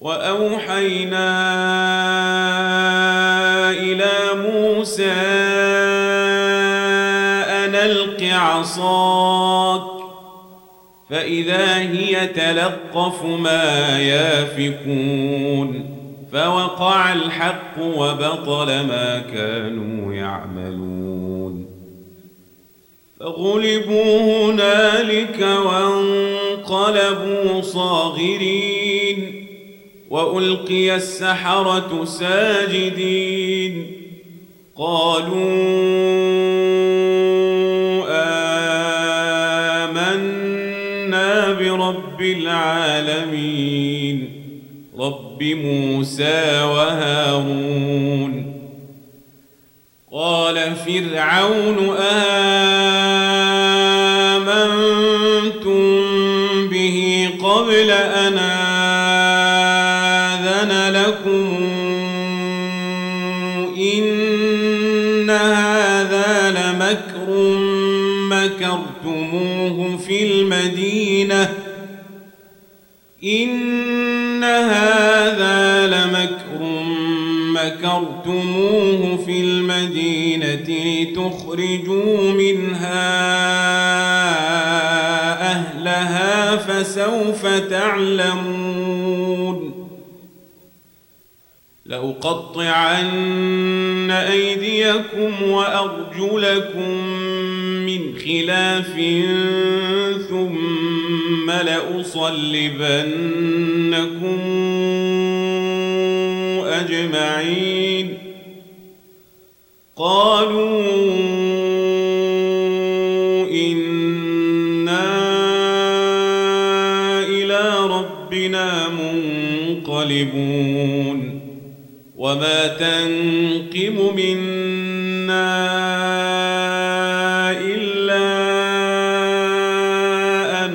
وأوحينا إلى موسى أن ألق عصاك فإذا هي تلقف ما يافكون فوقع الحق وبطل ما كانوا يعملون فغلبوا هنالك وانقلبوا صاغرين وألقي السحرة ساجدين قالوا آمنا برب العالمين رب موسى وهارون قال فرعون آمنتم به قبل أن آذن لكم إن هذا لمكر مكرتموه في المدينة إن هذا لمكر مكرتموه في المدينة لتخرجوا منها أهلها فسوف تعلمون لأقطعن أيديكم وأرجلكم من خلاف ثم لأصلبنكم أجمعين قالوا إنا إلى ربنا منقلبون وما تنقم منا إلا أن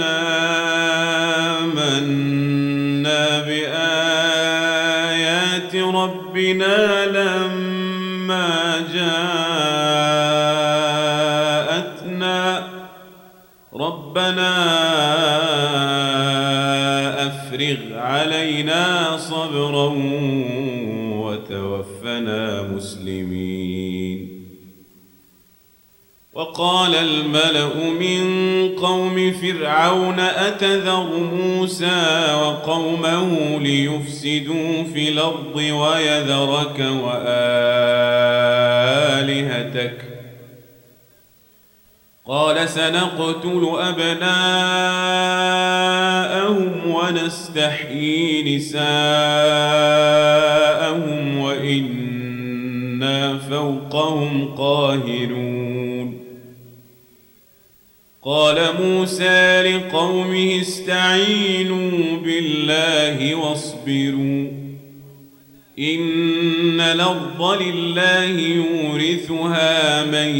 آمنا بآيات ربنا لما جاءتنا ربنا أفرغ علينا صبرا وتوفنا مسلمين وقال الملأ من قوم فرعون أتذر موسى وقومه ليفسدوا في الأرض ويذرك وآلهتك قال سنقتل أبناءهم ونستحيي نساءهم وإنا فوقهم قاهرون قال موسى لقومه استعينوا بالله واصبروا إن الأرض لله يورثها من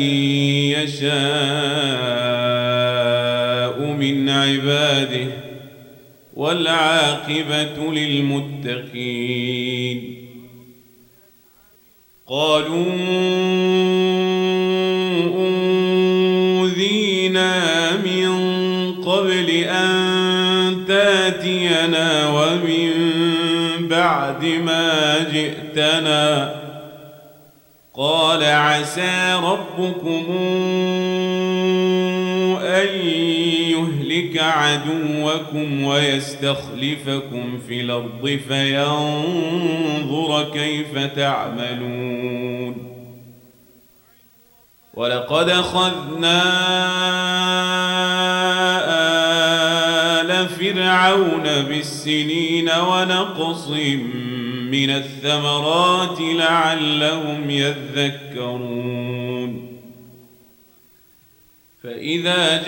يشاء من عباده والعاقبة للمتقين قالوا أوذينا من قبل أن تاتينا ومن بعد ما جئتنا قال عسى ربكم أن يهلك عدوكم ويستخلفكم في الأرض فينظر كيف تعملون ولقد أخذنا آل فرعون بالسنين ونقص من الثمرات لعلهم يذكرون فإذا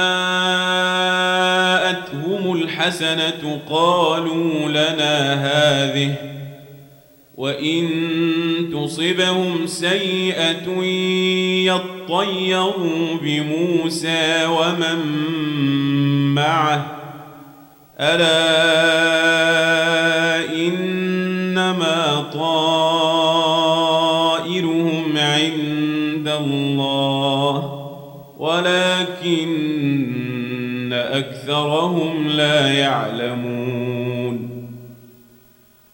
جاءتهم الحسنة قالوا لنا هذه وإن تصبهم سيئة يطيروا بموسى ومن معه ألا إنما طائرهم عند الله ولكن أكثرهم لا يعلمون